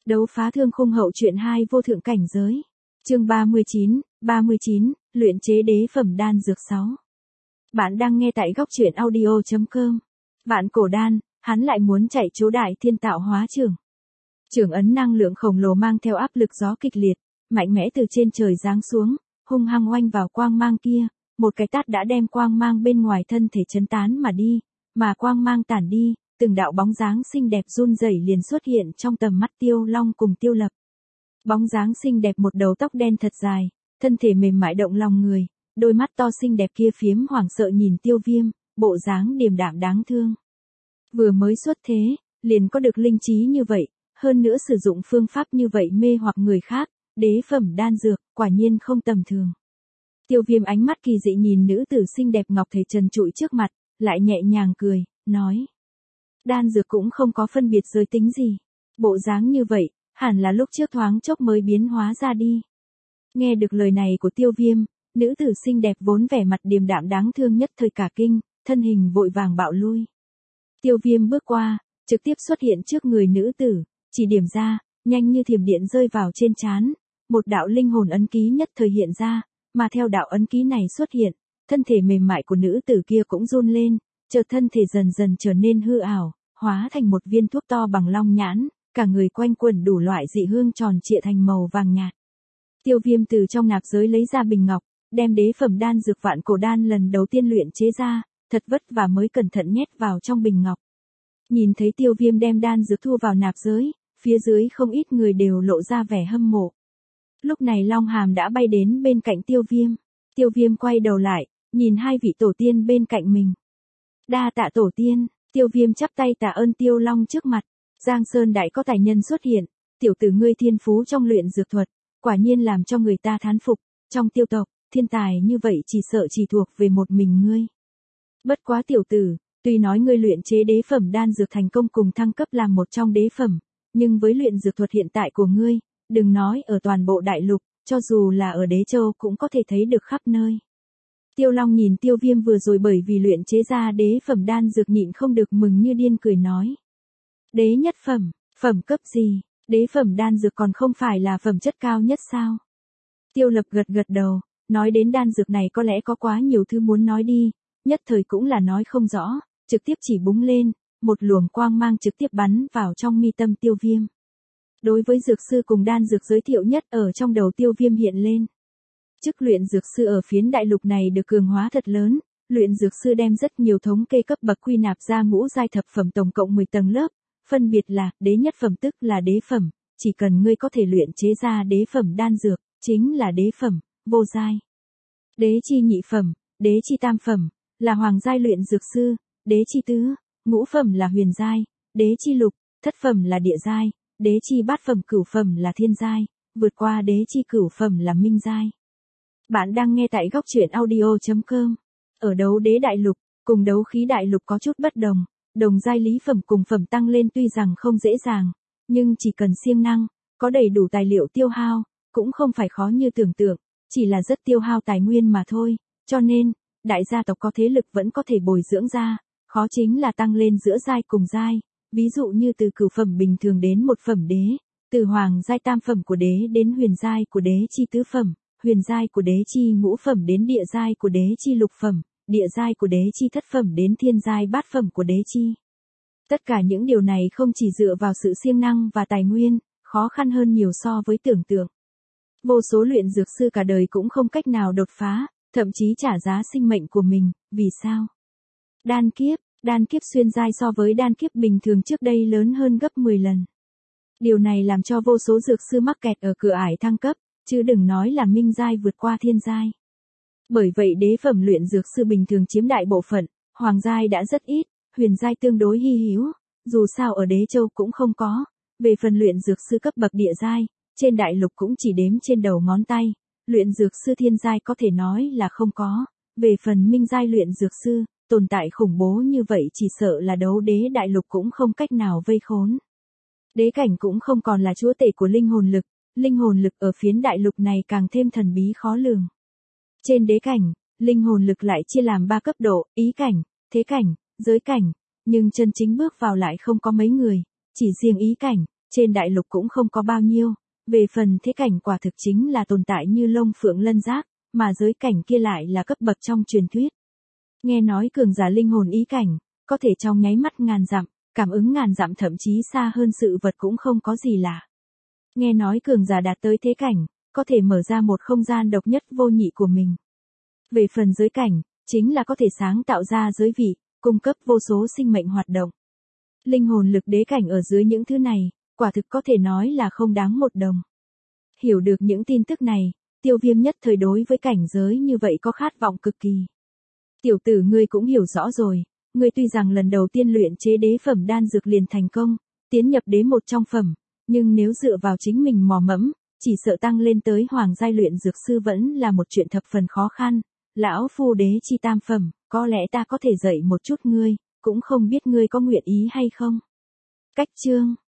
Đấu phá thương khung hậu truyện 2 vô thượng cảnh giới. Chương 39, luyện chế đế phẩm đan dược 6. Bạn đang nghe tại góc truyện audio.com. Vạn cổ đan, hắn lại muốn chạy chỗ đại thiên tạo hóa trường. Trường ấn năng lượng khổng lồ mang theo áp lực gió kịch liệt, mạnh mẽ từ trên trời giáng xuống, hung hăng oanh vào quang mang kia, một cái tát đã đem quang mang bên ngoài thân thể chấn tán mà đi, mà quang mang tản đi, từng đạo bóng dáng xinh đẹp run rẩy liền xuất hiện trong tầm mắt Tiêu Long cùng Tiêu Lập. Bóng dáng xinh đẹp một đầu tóc đen thật dài, thân thể mềm mại động lòng người, đôi mắt to xinh đẹp kia phiếm hoảng sợ nhìn Tiêu Viêm, bộ dáng điềm đạm đáng thương. Vừa mới xuất thế, liền có được linh trí như vậy, hơn nữa sử dụng phương pháp như vậy mê hoặc người khác, đế phẩm đan dược, quả nhiên không tầm thường. Tiêu Viêm ánh mắt kỳ dị nhìn nữ tử xinh đẹp ngọc thể trần trụi trước mặt, lại nhẹ nhàng cười, nói. Đan dược cũng không có phân biệt giới tính gì. Bộ dáng như vậy, hẳn là lúc trước thoáng chốc mới biến hóa ra đi. Nghe được lời này của Tiêu Viêm, nữ tử xinh đẹp vốn vẻ mặt điềm đạm đáng thương nhất thời cả kinh, thân hình vội vàng bạo lui. Tiêu Viêm bước qua, trực tiếp xuất hiện trước người nữ tử, chỉ điểm ra, nhanh như thiểm điện rơi vào trên trán. Một đạo linh hồn ấn ký nhất thời hiện ra, mà theo đạo ấn ký này xuất hiện, thân thể mềm mại của nữ tử kia cũng run lên, chợt thân thể dần dần trở nên hư ảo, hóa thành một viên thuốc to bằng long nhãn, cả người quanh quẩn đủ loại dị hương tròn trịa thành màu vàng nhạt. Tiêu Viêm từ trong nạp giới lấy ra bình ngọc, đem đế phẩm đan dược vạn cổ đan lần đầu tiên luyện chế ra, thật vất vả mới cẩn thận nhét vào trong bình ngọc. Nhìn thấy Tiêu Viêm đem đan dược thu vào nạp giới, phía dưới không ít người đều lộ ra vẻ hâm mộ. Lúc này Long Hàm đã bay đến bên cạnh Tiêu Viêm. Tiêu Viêm quay đầu lại, nhìn hai vị tổ tiên bên cạnh mình. Đa tạ tổ tiên. Tiêu Viêm chắp tay tạ ơn Tiêu Long trước mặt. Giang Sơn đại có tài nhân xuất hiện, tiểu tử ngươi thiên phú trong luyện dược thuật, quả nhiên làm cho người ta thán phục, trong Tiêu tộc, thiên tài như vậy chỉ sợ chỉ thuộc về một mình ngươi. Bất quá tiểu tử, tuy nói ngươi luyện chế đế phẩm đan dược thành công cùng thăng cấp làm một trong đế phẩm, nhưng với luyện dược thuật hiện tại của ngươi, đừng nói ở toàn bộ đại lục, cho dù là ở Đế Châu cũng có thể thấy được khắp nơi. Tiêu Long nhìn Tiêu Viêm vừa rồi bởi vì luyện chế ra đế phẩm đan dược nhịn không được mừng như điên cười nói. Đế nhất phẩm, phẩm cấp gì, đế phẩm đan dược còn không phải là phẩm chất cao nhất sao? Tiêu Lập gật gật đầu, nói đến đan dược này có lẽ có quá nhiều thứ muốn nói đi, nhất thời cũng là nói không rõ, trực tiếp chỉ búng lên, một luồng quang mang trực tiếp bắn vào trong mi tâm Tiêu Viêm. Đối với dược sư cùng đan dược giới thiệu nhất ở trong đầu Tiêu Viêm hiện lên. Chức luyện dược sư ở phiến đại lục này được cường hóa thật lớn, luyện dược sư đem rất nhiều thống kê cấp bậc quy nạp ra ngũ giai thập phẩm tổng cộng 10 tầng lớp, phân biệt là đế nhất phẩm tức là đế phẩm, chỉ cần ngươi có thể luyện chế ra đế phẩm đan dược, chính là đế phẩm, vô giai. Đế chi nhị phẩm, đế chi tam phẩm, là hoàng giai luyện dược sư, đế chi tứ, ngũ phẩm là huyền giai, đế chi lục, thất phẩm là địa giai, đế chi bát phẩm cửu phẩm là thiên giai, vượt qua đế chi cửu phẩm là minh giai. Bạn đang nghe tại góc truyện audio.com. Ở đấu đế đại lục, cùng đấu khí đại lục có chút bất đồng, đồng giai lý phẩm cùng phẩm tăng lên tuy rằng không dễ dàng, nhưng chỉ cần siêng năng, có đầy đủ tài liệu tiêu hao, cũng không phải khó như tưởng tượng, chỉ là rất tiêu hao tài nguyên mà thôi, cho nên, đại gia tộc có thế lực vẫn có thể bồi dưỡng ra, khó chính là tăng lên giữa giai cùng giai, ví dụ như từ cửu phẩm bình thường đến một phẩm đế, từ hoàng giai tam phẩm của đế đến huyền giai của đế chi tứ phẩm, huyền giai của đế chi ngũ phẩm đến địa giai của đế chi lục phẩm, địa giai của đế chi thất phẩm đến thiên giai bát phẩm của đế chi. Tất cả những điều này không chỉ dựa vào sự siêng năng và tài nguyên, khó khăn hơn nhiều so với tưởng tượng. Vô số luyện dược sư cả đời cũng không cách nào đột phá, thậm chí trả giá sinh mệnh của mình, vì sao? Đan kiếp xuyên giai so với đan kiếp bình thường trước đây lớn hơn gấp 10 lần. Điều này làm cho vô số dược sư mắc kẹt ở cửa ải thăng cấp, chứ đừng nói là minh giai vượt qua thiên giai. Bởi vậy đế phẩm luyện dược sư bình thường chiếm đại bộ phận, hoàng giai đã rất ít, huyền giai tương đối hy hữu, dù sao ở Đế Châu cũng không có. Về phần luyện dược sư cấp bậc địa giai, trên đại lục cũng chỉ đếm trên đầu ngón tay, luyện dược sư thiên giai có thể nói là không có. Về phần minh giai luyện dược sư, tồn tại khủng bố như vậy chỉ sợ là đấu đế đại lục cũng không cách nào vây khốn. Đế cảnh cũng không còn là chúa tể của linh hồn lực ở phiến đại lục này càng thêm thần bí khó lường. Trên đế cảnh, linh hồn lực lại chia làm 3 cấp độ, ý cảnh, thế cảnh, giới cảnh, nhưng chân chính bước vào lại không có mấy người, chỉ riêng ý cảnh, trên đại lục cũng không có bao nhiêu, về phần thế cảnh quả thực chính là tồn tại như Long Phượng Lân Giác, mà giới cảnh kia lại là cấp bậc trong truyền thuyết. Nghe nói cường giả linh hồn ý cảnh, có thể trong nháy mắt ngàn dặm, cảm ứng ngàn dặm thậm chí xa hơn sự vật cũng không có gì lạ. Nghe nói cường giả đạt tới thế cảnh, có thể mở ra một không gian độc nhất vô nhị của mình. Về phần giới cảnh, chính là có thể sáng tạo ra giới vị, cung cấp vô số sinh mệnh hoạt động. Linh hồn lực đế cảnh ở dưới những thứ này, quả thực có thể nói là không đáng một đồng. Hiểu được những tin tức này, Tiêu Viêm nhất thời đối với cảnh giới như vậy có khát vọng cực kỳ. Tiểu tử ngươi cũng hiểu rõ rồi, ngươi tuy rằng lần đầu tiên luyện chế đế phẩm đan dược liền thành công, tiến nhập đế một trong phẩm, nhưng nếu dựa vào chính mình mò mẫm, chỉ sợ tăng lên tới hoàng giai luyện dược sư vẫn là một chuyện thập phần khó khăn. Lão phu đế chi tam phẩm, có lẽ ta có thể dạy một chút ngươi, cũng không biết ngươi có nguyện ý hay không. Cách chương